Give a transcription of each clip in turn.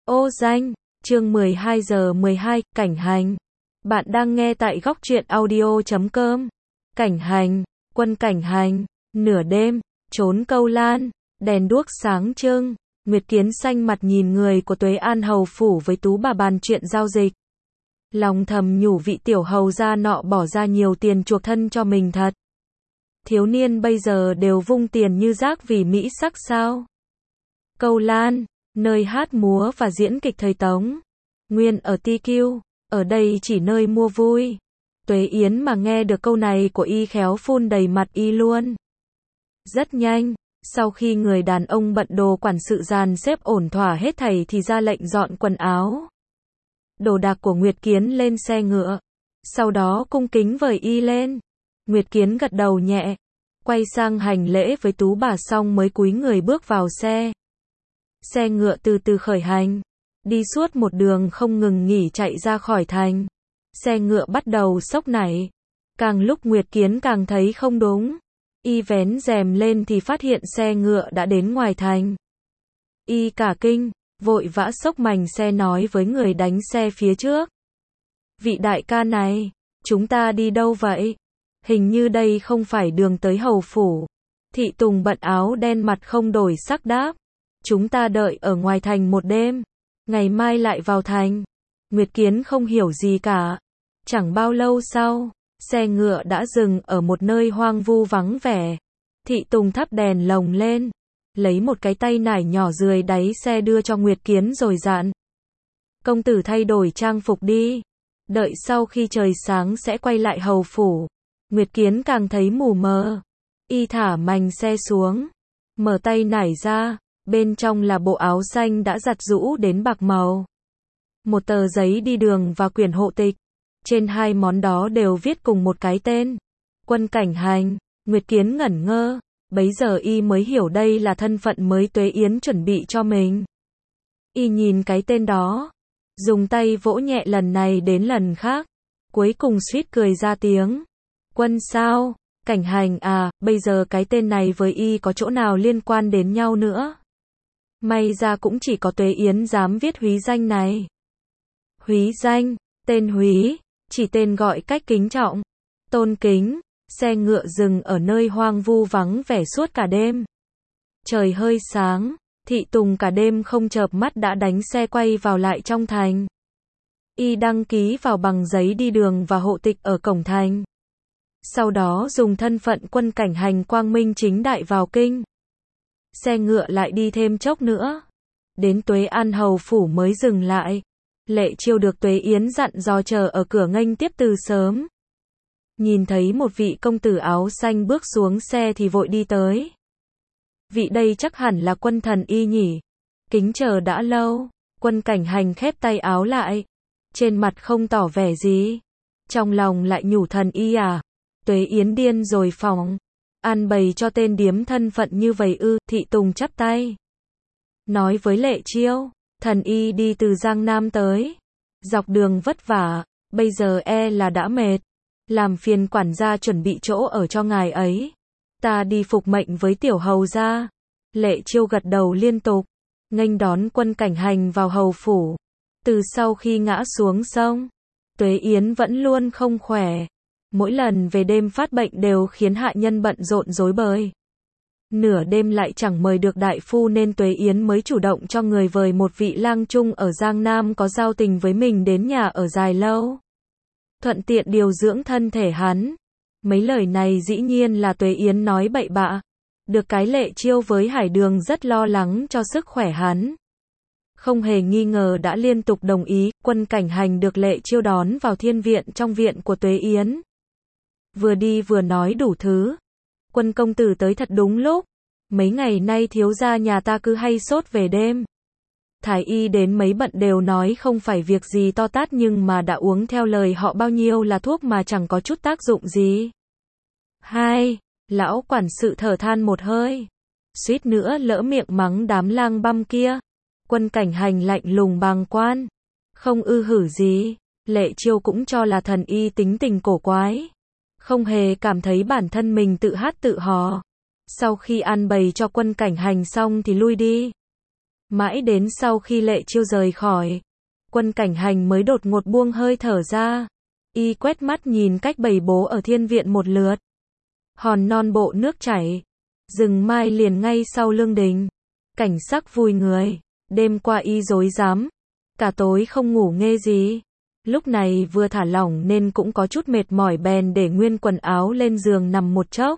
Ô danh, chương 12 giờ 12, cảnh hành. Bạn đang nghe tại góc truyện audio.com. Cảnh hành, quân cảnh hành, nửa đêm, trốn câu lan, đèn đuốc sáng trưng, Nguyệt Kiến xanh mặt nhìn người của Tuế An hầu phủ với Tú bà bàn chuyện giao dịch. Lòng thầm nhủ vị tiểu hầu gia nọ bỏ ra nhiều tiền chuộc thân cho mình thật. Thiếu niên bây giờ đều vung tiền như rác vì mỹ sắc sao? Câu lan, nơi hát múa và diễn kịch thời Tống. Nguyên ở TQ, ở đây chỉ nơi mua vui. Tuế Yến mà nghe được câu này của y khéo phun đầy mặt y luôn. Rất nhanh, sau khi người đàn ông bận đồ quản sự dàn xếp ổn thỏa hết thảy thì ra lệnh dọn quần áo. Đồ đạc của Nguyệt Kiến lên xe ngựa. Sau đó cung kính vời y lên. Nguyệt Kiến gật đầu nhẹ, quay sang hành lễ với Tú bà xong mới cúi người bước vào xe. Xe ngựa từ từ khởi hành, đi suốt một đường không ngừng nghỉ chạy ra khỏi thành. Xe ngựa bắt đầu sốc nảy. Càng lúc Nguyệt Kiến càng thấy không đúng. Y vén rèm lên thì phát hiện xe ngựa đã đến ngoài thành. Y cả kinh, vội vã xốc mành xe nói với người đánh xe phía trước. Vị đại ca này, chúng ta đi đâu vậy? Hình như đây không phải đường tới hầu phủ. Thị Tùng bận áo đen mặt không đổi sắc đáp. Chúng ta đợi ở ngoài thành một đêm, ngày mai lại vào thành. Nguyệt Kiến không hiểu gì cả. Chẳng bao lâu sau, xe ngựa đã dừng ở một nơi hoang vu vắng vẻ. Thị Tùng thắp đèn lồng lên, lấy một cái tay nải nhỏ dưới đáy xe đưa cho Nguyệt Kiến rồi dặn. Công tử thay đổi trang phục đi. Đợi sau khi trời sáng sẽ quay lại hầu phủ. Nguyệt Kiến càng thấy mù mờ. Y thả mành xe xuống, mở tay nải ra. Bên trong là bộ áo xanh đã giặt rũ đến bạc màu. Một tờ giấy đi đường và quyển hộ tịch. Trên hai món đó đều viết cùng một cái tên. Quân cảnh hành. Nguyệt Kiến ngẩn ngơ. Bấy giờ y mới hiểu đây là thân phận mới Tuế Yến chuẩn bị cho mình. Y nhìn cái tên đó, dùng tay vỗ nhẹ lần này đến lần khác. Cuối cùng suýt cười ra tiếng. Quân sao? Cảnh hành à, bây giờ cái tên này với y có chỗ nào liên quan đến nhau nữa? May ra cũng chỉ có Tuế Yến dám viết húy danh này. Húy danh, tên húy, chỉ tên gọi cách kính trọng, tôn kính. Xe ngựa dừng ở nơi hoang vu vắng vẻ suốt cả đêm. Trời hơi sáng, Thị Tùng cả đêm không chợp mắt đã đánh xe quay vào lại trong thành. Y đăng ký vào bằng giấy đi đường và hộ tịch ở cổng thành. Sau đó dùng thân phận quân cảnh hành quang minh chính đại vào kinh. Xe ngựa lại đi thêm chốc nữa. Đến Tuế An hầu phủ mới dừng lại. Lệ Chiêu được Tuế Yến dặn dò chờ ở cửa nghênh tiếp từ sớm. Nhìn thấy một vị công tử áo xanh bước xuống xe thì vội đi tới. Vị đây chắc hẳn là quân thần y nhỉ. Kính chờ đã lâu. Quân cảnh hành khép tay áo lại. Trên mặt không tỏ vẻ gì. Trong lòng lại nhủ thần y à. Tuế Yến điên rồi phỏng. An bày cho tên điếm thân phận như vậy ư? Thị Tùng chắp tay. Nói với Lệ Chiêu. Thần y đi từ Giang Nam tới. Dọc đường vất vả. Bây giờ là đã mệt. Làm phiền quản gia chuẩn bị chỗ ở cho ngài ấy. Ta đi phục mệnh với tiểu hầu gia. Lệ Chiêu gật đầu liên tục. Nghênh đón quân cảnh hành vào hầu phủ. Từ sau khi ngã xuống sông, Tuế Yến vẫn luôn không khỏe. Mỗi lần về đêm phát bệnh đều khiến hạ nhân bận rộn rối bời. Nửa đêm lại chẳng mời được đại phu nên Tuế Yến mới chủ động cho người vời một vị lang trung ở Giang Nam có giao tình với mình đến nhà ở dài lâu. Thuận tiện điều dưỡng thân thể hắn. Mấy lời này dĩ nhiên là Tuế Yến nói bậy bạ. Được cái Lệ Chiêu với Hải Đường rất lo lắng cho sức khỏe hắn. Không hề nghi ngờ đã liên tục đồng ý. Quân cảnh hành được Lệ Chiêu đón vào thiên viện trong viện của Tuế Yến. Vừa đi vừa nói đủ thứ. Quân công tử tới thật đúng lúc. Mấy ngày nay thiếu gia nhà ta cứ hay sốt về đêm. Thái y đến mấy bận đều nói không phải việc gì to tát nhưng mà đã uống theo lời họ bao nhiêu là thuốc mà chẳng có chút tác dụng gì. Hai, lão quản sự thở than một hơi. Suýt nữa lỡ miệng mắng đám lang băm kia. Quân cảnh hành lạnh lùng bàng quan. Không ư hử gì. Lệ Chiêu cũng cho là thần y tính tình cổ quái. Không hề cảm thấy bản thân mình tự hát tự hò. Sau khi an bày cho quân cảnh hành xong thì lui đi. Mãi đến sau khi Lệ Chiêu rời khỏi, Quân Cảnh Hành mới đột ngột buông hơi thở ra. Y quét mắt nhìn cách bày bố ở thiên viện một lượt. Hòn non bộ nước chảy, rừng mai liền ngay sau lương đình. Cảnh sắc vui người, đêm qua y rối rắm, cả tối không ngủ nghe gì. Lúc này vừa thả lỏng nên cũng có chút mệt mỏi bèn để nguyên quần áo lên giường nằm một chốc.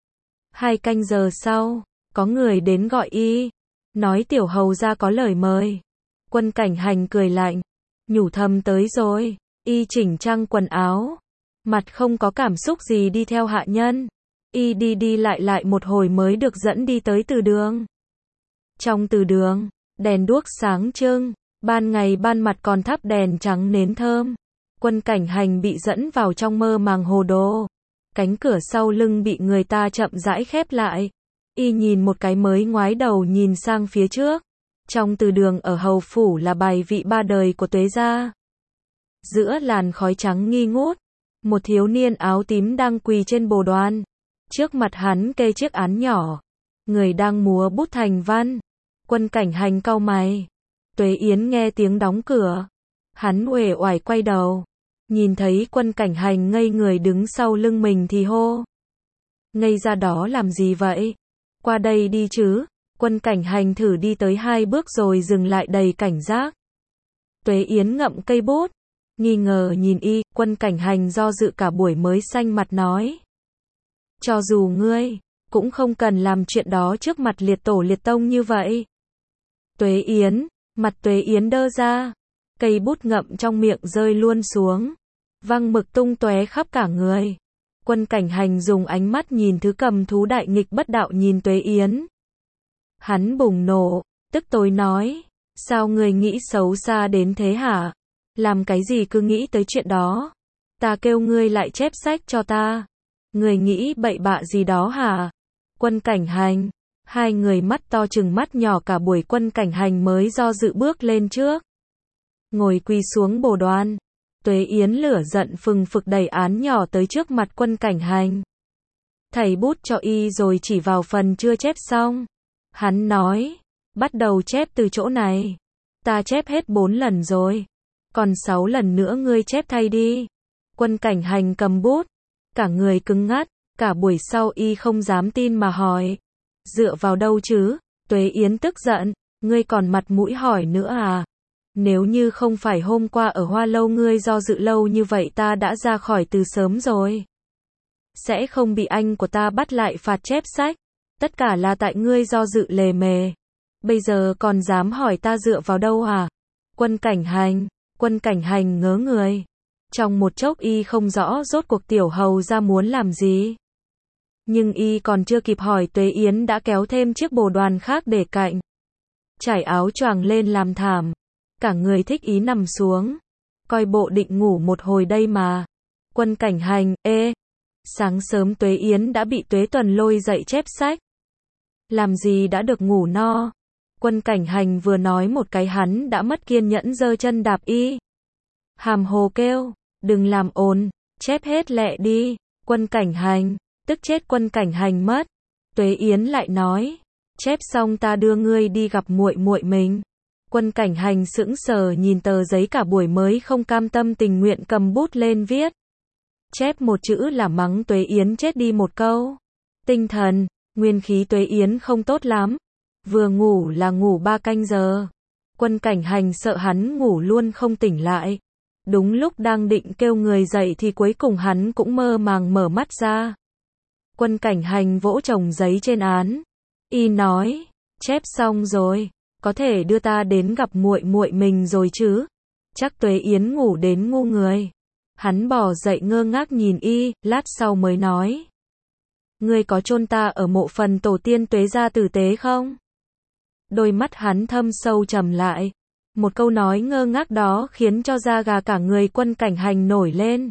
2 canh giờ sau, có người đến gọi y, nói tiểu hầu ra có lời mời. Quân Cảnh Hành cười lạnh, nhủ thầm tới rồi. Y chỉnh trang quần áo, mặt không có cảm xúc gì đi theo hạ nhân. Y đi đi lại một hồi mới được dẫn đi tới từ đường. Trong từ đường, đèn đuốc sáng trưng, ban ngày ban mặt còn thắp đèn trắng nến thơm. Quân Cảnh Hành bị dẫn vào trong mơ màng hồ đồ. Cánh cửa sau lưng bị người ta chậm rãi khép lại. Y nhìn một cái mới ngoái đầu nhìn sang phía trước. Trong từ đường ở hầu phủ là bài vị 3 đời của Tuế gia. Giữa làn khói trắng nghi ngút, một thiếu niên áo tím đang quỳ trên bồ đoàn. Trước mặt hắn kê chiếc án nhỏ, người đang múa bút thành văn. Quân Cảnh Hành cau mày. Tuế Yến nghe tiếng đóng cửa, hắn uể oải quay đầu, nhìn thấy Quân Cảnh Hành ngây người đứng sau lưng mình thì hô: ngây ra đó làm gì vậy? Qua đây đi chứ. Quân Cảnh Hành thử đi tới 2 bước rồi dừng lại đầy cảnh giác. Tuế Yến ngậm cây bút, nghi ngờ nhìn y. Quân Cảnh Hành do dự cả buổi mới xanh mặt nói: cho dù ngươi, cũng không cần làm chuyện đó trước mặt liệt tổ liệt tông như vậy. Tuế Yến, mặt Tuế Yến đơ ra, cây bút ngậm trong miệng rơi luôn xuống, văng mực tung tóe khắp cả người. Quân Cảnh Hành dùng ánh mắt nhìn thứ cầm thú đại nghịch bất đạo nhìn Tuế Yến. Hắn bùng nổ, tức tối nói: sao ngươi nghĩ xấu xa đến thế hả? Làm cái gì cứ nghĩ tới chuyện đó? Ta kêu ngươi lại chép sách cho ta. Ngươi nghĩ bậy bạ gì đó hả? Quân Cảnh Hành, 2 người mắt to chừng mắt nhỏ cả buổi. Quân Cảnh Hành mới do dự bước lên trước, ngồi quỳ xuống bồ đoàn. Tuế Yến lửa giận phừng phực đẩy án nhỏ tới trước mặt Quân Cảnh Hành. Thầy bút cho y rồi chỉ vào phần chưa chép xong. Hắn nói: bắt đầu chép từ chỗ này. Ta chép hết 4 lần rồi, còn 6 lần nữa ngươi chép thay đi. Quân Cảnh Hành cầm bút, cả người cứng ngắt, cả buổi sau y không dám tin mà hỏi: dựa vào đâu chứ? Tuế Yến tức giận: ngươi còn mặt mũi hỏi nữa à? Nếu như không phải hôm qua ở Hoa Lâu ngươi do dự lâu như vậy ta đã ra khỏi từ sớm rồi. Sẽ không bị anh của ta bắt lại phạt chép sách. Tất cả là tại ngươi do dự lề mề. Bây giờ còn dám hỏi ta dựa vào đâu à? Quân Cảnh Hành ngớ người. Trong một chốc y không rõ rốt cuộc tiểu hầu ra muốn làm gì. Nhưng y còn chưa kịp hỏi Tuế Yến đã kéo thêm chiếc bồ đoàn khác để cạnh, trải áo choàng lên làm thảm. Cả người thích ý nằm xuống, coi bộ định ngủ một hồi đây mà. Quân Cảnh Hành, sáng sớm Tuế Yến đã bị Tuế Tuần lôi dậy chép sách. Làm gì đã được ngủ no. Quân Cảnh Hành vừa nói một cái hắn đã mất kiên nhẫn giơ chân đạp y. Hàm hồ kêu: đừng làm ồn, chép hết lẹ đi. Quân Cảnh Hành, tức chết Quân Cảnh Hành mất. Tuế Yến lại nói: chép xong ta đưa ngươi đi gặp muội muội mình. Quân Cảnh Hành sững sờ nhìn tờ giấy cả buổi mới không cam tâm tình nguyện cầm bút lên viết. Chép một chữ là mắng Tuế Yến chết đi một câu. Tinh thần, nguyên khí Tuế Yến không tốt lắm. Vừa ngủ là ngủ 3 canh giờ. Quân Cảnh Hành sợ hắn ngủ luôn không tỉnh lại. Đúng lúc đang định kêu người dậy thì cuối cùng hắn cũng mơ màng mở mắt ra. Quân Cảnh Hành vỗ chồng giấy trên án. Y nói: chép xong rồi, có thể đưa ta đến gặp muội muội mình rồi chứ? Chắc Tuế Yến ngủ đến ngu người. Hắn bò dậy ngơ ngác nhìn y, lát sau mới nói: ngươi có chôn ta ở mộ phần tổ tiên Tuế gia tử tế không? Đôi mắt hắn thâm sâu trầm lại. Một câu nói ngơ ngác đó khiến cho da gà cả người Quân Cảnh Hành nổi lên.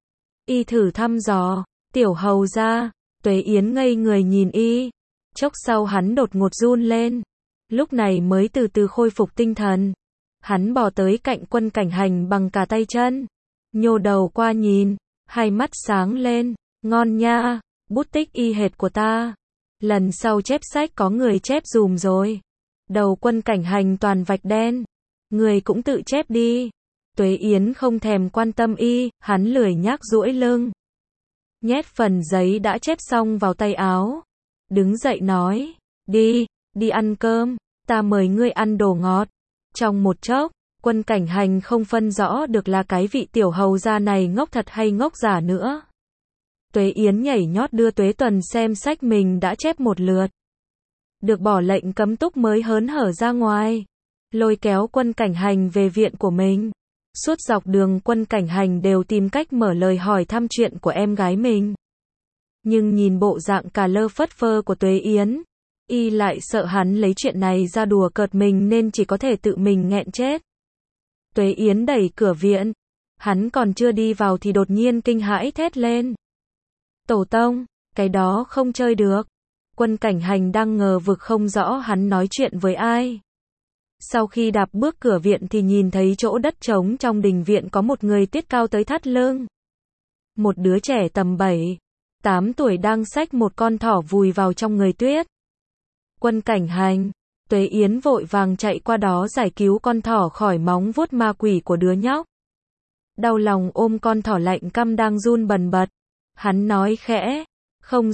Y thử thăm dò: tiểu hầu gia. Tuế Yến ngây người nhìn y. Chốc sau hắn đột ngột run lên. Lúc này mới từ từ khôi phục tinh thần. Hắn bò tới cạnh Quân Cảnh Hành bằng cả tay chân, nhô đầu qua nhìn, hai mắt sáng lên: ngon nha, bút tích y hệt của ta. Lần sau chép sách có người chép dùm rồi. Đầu Quân Cảnh Hành toàn vạch đen. Người cũng tự chép đi. Tuế Yến không thèm quan tâm y, hắn lười nhác duỗi lưng. Nhét phần giấy đã chép xong vào tay áo. Đứng dậy nói, đi ăn cơm, ta mời ngươi ăn đồ ngọt. Trong một chốc, Quân Cảnh Hành không phân rõ được là cái vị tiểu hầu gia này ngốc thật hay ngốc giả nữa. Tuế Yến nhảy nhót đưa Tuế Tuần xem sách mình đã chép một lượt. Được bỏ lệnh cấm túc mới hớn hở ra ngoài. Lôi kéo Quân Cảnh Hành về viện của mình. Suốt dọc đường Quân Cảnh Hành đều tìm cách mở lời hỏi thăm chuyện của em gái mình. Nhưng nhìn bộ dạng cà lơ phất phơ của Tuế Yến, y lại sợ hắn lấy chuyện này ra đùa cợt mình nên chỉ có thể tự mình nghẹn chết. Tuế Yến đẩy cửa viện. Hắn còn chưa đi vào thì đột nhiên kinh hãi thét lên. Tổ tông, cái đó không chơi được. Quân Cảnh Hành đang ngờ vực không rõ hắn nói chuyện với ai. Sau khi đạp bước cửa viện thì nhìn thấy chỗ đất trống trong đình viện có một người tuyết cao tới thắt lưng. Một đứa trẻ tầm 7-8 tuổi đang xách một con thỏ vùi vào trong người tuyết. Quân Cảnh Hành, Tuế Yến vội vàng chạy qua đó giải cứu con thỏ khỏi móng vuốt ma quỷ của đứa nhóc. Đau lòng ôm con thỏ lạnh căm đang run bần bật. Hắn nói khẽ, không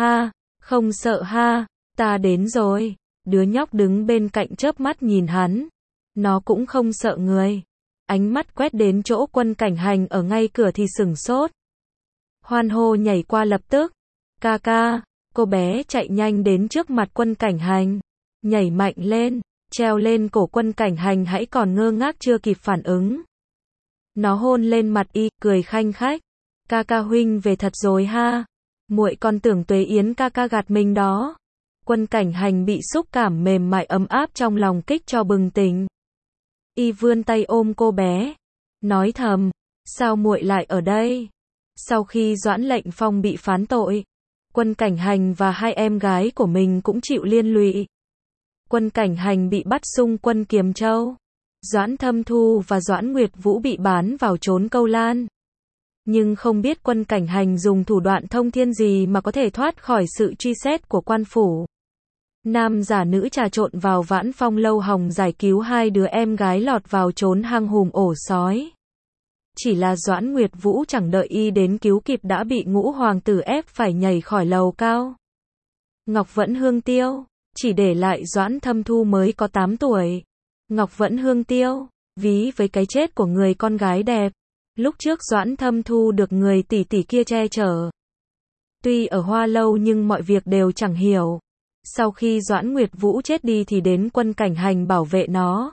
sợ ha, ta đến rồi. Đứa nhóc đứng bên cạnh chớp mắt nhìn hắn. Nó cũng không sợ người. Ánh mắt quét đến chỗ Quân Cảnh Hành ở ngay cửa thì sửng sốt. Hoan hô nhảy qua lập tức. Ca, cô bé chạy nhanh đến trước mặt Quân Cảnh Hành. Nhảy mạnh lên, treo lên cổ Quân Cảnh Hành hãy còn ngơ ngác chưa kịp phản ứng. Nó hôn lên mặt y, cười khanh khách. Ca huynh về thật rồi ha. Muội còn tưởng Tuế Yến ca gạt mình đó. Quân Cảnh Hành bị xúc cảm mềm mại ấm áp trong lòng kích cho bừng tỉnh. Y vươn tay ôm cô bé, nói thầm, sao muội lại ở đây? Sau khi Doãn Lệnh Phong bị phán tội, Quân Cảnh Hành và hai em gái của mình cũng chịu liên lụy. Quân Cảnh Hành bị bắt xung quân Kiềm Châu. Doãn Thâm Thu và Doãn Nguyệt Vũ bị bán vào trốn Câu Lan. Nhưng không biết Quân Cảnh Hành dùng thủ đoạn thông thiên gì mà có thể thoát khỏi sự truy xét của quan phủ. Nam giả nữ trà trộn vào Vãn Phong lâu hòng giải cứu hai đứa em gái lọt vào trốn hang hùm ổ sói. Chỉ là Doãn Nguyệt Vũ chẳng đợi y đến cứu kịp đã bị Ngũ hoàng tử ép phải nhảy khỏi lầu cao. Ngọc Vẫn Hương tiêu, chỉ để lại Doãn Thâm Thu mới có 8 tuổi. Ngọc Vẫn Hương tiêu, ví với cái chết của người con gái đẹp. Lúc trước Doãn Thâm Thu được người tỷ tỷ kia che chở. Tuy ở Hoa Lâu nhưng mọi việc đều chẳng hiểu. Sau khi Doãn Nguyệt Vũ chết đi thì đến Quân Cảnh Hành bảo vệ nó.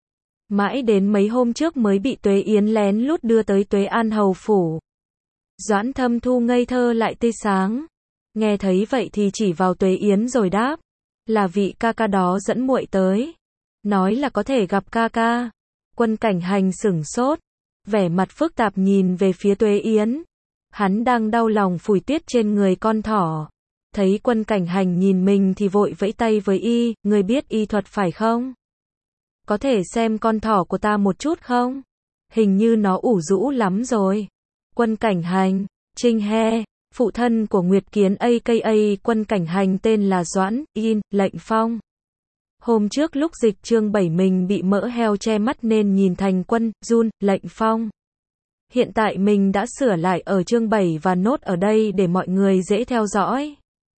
Mãi đến mấy hôm trước mới bị Tuế Yến lén lút đưa tới Tuế An hầu phủ. Doãn Thâm Thu ngây thơ lại tươi sáng. Nghe thấy vậy thì chỉ vào Tuế Yến rồi đáp. Là vị ca đó dẫn muội tới. Nói là có thể gặp ca. Quân Cảnh Hành sửng sốt. Vẻ mặt phức tạp nhìn về phía Tuế Yến. Hắn đang đau lòng phủi tuyết trên người con thỏ. Thấy Quân Cảnh Hành nhìn mình thì vội vẫy tay với y, người biết y thuật phải không? Có thể xem con thỏ của ta một chút không? Hình như nó ủ rũ lắm rồi. Quân Cảnh Hành, Trinh He, phụ thân của Nguyệt Kiến aka Quân Cảnh Hành tên là Doãn Lệnh Phong. Hôm trước lúc dịch chương 7 mình bị mỡ heo che mắt nên nhìn thành Quân Lệnh Phong. Hiện tại mình đã sửa lại ở chương 7 và nốt ở đây để mọi người dễ theo dõi.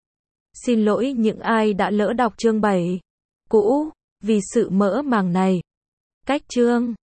Xin lỗi những ai đã lỡ đọc chương 7 cũ, vì sự mỡ màng này. Cách chương